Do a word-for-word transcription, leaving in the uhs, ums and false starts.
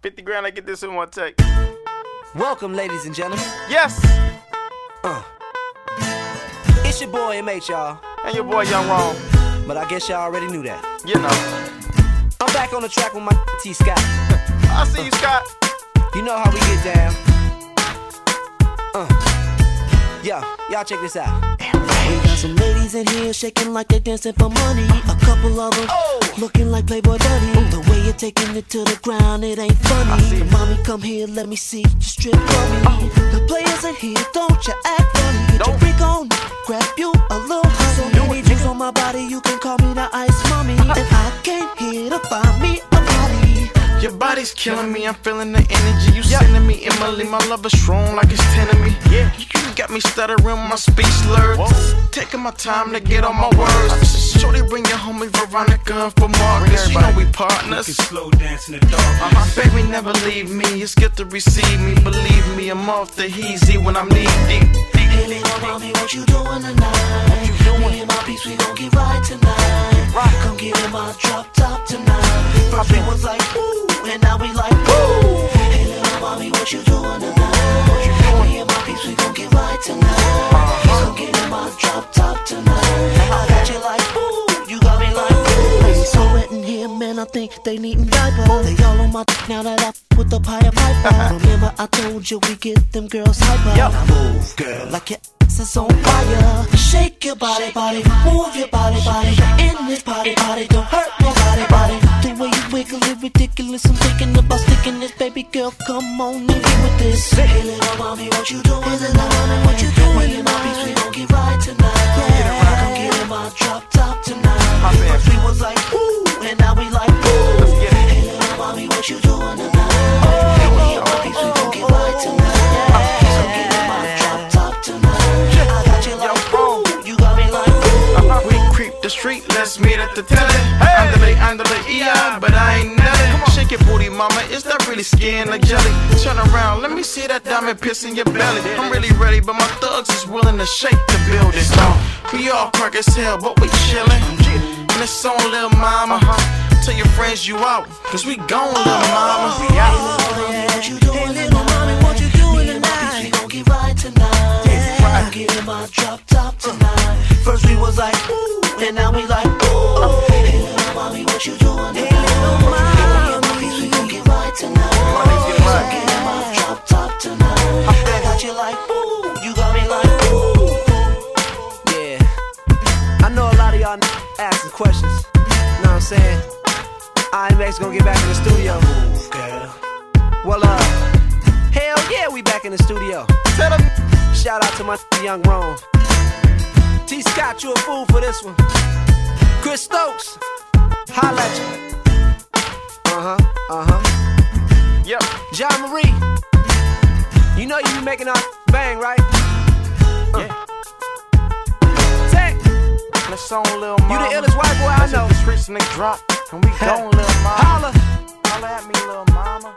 fifty grand, I get this in one take. Welcome, ladies and gentlemen. Yes. Uh. It's your boy M H, y'all. And your boy Young Wrong. But I guess y'all already knew that. You know. I'm back on the track with my T Scott. I see you, Scott. You know how we get down. Uh. Yo, y'all check this out. We got some ladies in here shaking like they're dancing for money. A couple of them oh. looking like Playboy Bunny. Ooh. The way you're taking it to the ground, it ain't funny. Mommy, come here, let me see you strip for me. Oh. The players in here, don't you act funny. Get your freak on, grab you a little honey. So many drinks on my body, you can call me the ice mommy. And I came here to find me a body. Your body's killing me, I'm feeling the energy you yep. sending me. Emily, my love is strong like it's ten of me. Yeah, you got me stuttering, my speech slurred. Whoa. Taking my time to get on my words. Shorty, bring your homie Veronica and for Marcus. You know we partners. We can slow dance in the dark. Uh-huh. Baby, never leave me. It's good to receive me. Believe me, I'm off the heezy when I'm knee deep. Hey, little mommy, what you doing tonight? What you doing? Me and my peeps, we gon' get right tonight. Right. Come get in my drop top tonight. First we was like, ooh, and now we like, ooh. Hey, little mommy, what you doing tonight? What you doing? Me and my peeps, we gon' get right tonight. Uh-huh. Come get in my drop top tonight. I got you like, ooh, you got me like, ooh. It's so wet in here, man, I think they needin' diapers. They all on my dick now that I f with the pie piper. Remember I told you we get them girls hyper. Yep. Now move, girl, like your ass is on fire. Shake your body, body, move your body, body. In this party, body, don't hurt nobody, body. The way you wiggle it ridiculous. I'm thinking about sticking this, baby girl. Come on, leave me with this. Hey, little mommy, what you doing? Hey, little mommy, what you doing? Me and my beats, we gon' get right tonight. Yeah, come get in my drop top tonight. First we was like, ooh, and now we like, ooh. Hey, little mommy, what you doing tonight? Me and my beats, we gon' get right tonight. Come get in my drop top tonight. I got you like, ooh, you got me like, ooh. We creep the street, let's meet at the telly. Andale, andale, yeah, but I ain't nothing. Shake your booty, mama, is that really skin like jelly? Turn around, let me see that diamond pierce in your belly. I'm really ready, but my thugs is willing to shake the building. We all crack as hell, but we chillin'. And it's on, lil' mama. Tell your friends you out, cause we gone, lil' mama. Hey, little mommy, what you doing? Hey, little mommy, what you doing tonight? We gon' get right tonight. Yeah. I'm getting my drop top tonight. First we was like, ooh, and now we like, ooh. Hey, little mommy, what you doing tonight? Hey, little mommy, we gon' get right tonight. I'm getting my drop top tonight. I got you like, ooh, you got me like, ooh. Yeah, I know a lot of y'all asking questions. You know what I'm saying? I M X gonna get back in the studio. Well, uh, hell yeah, we back in the studio. Tell them. Shout out to my Young Wrong. T Scott, you a fool for this one. Chris Stokes, holla at you. Uh huh, uh huh. Yep. John Marie, you know you be making our bang, right? Uh. Yeah. Tech, let's on, lil' mama. you the illest white boy I know. The streets and they drop, and we gone, lil' mama. Holla. Holla at me, lil' mama.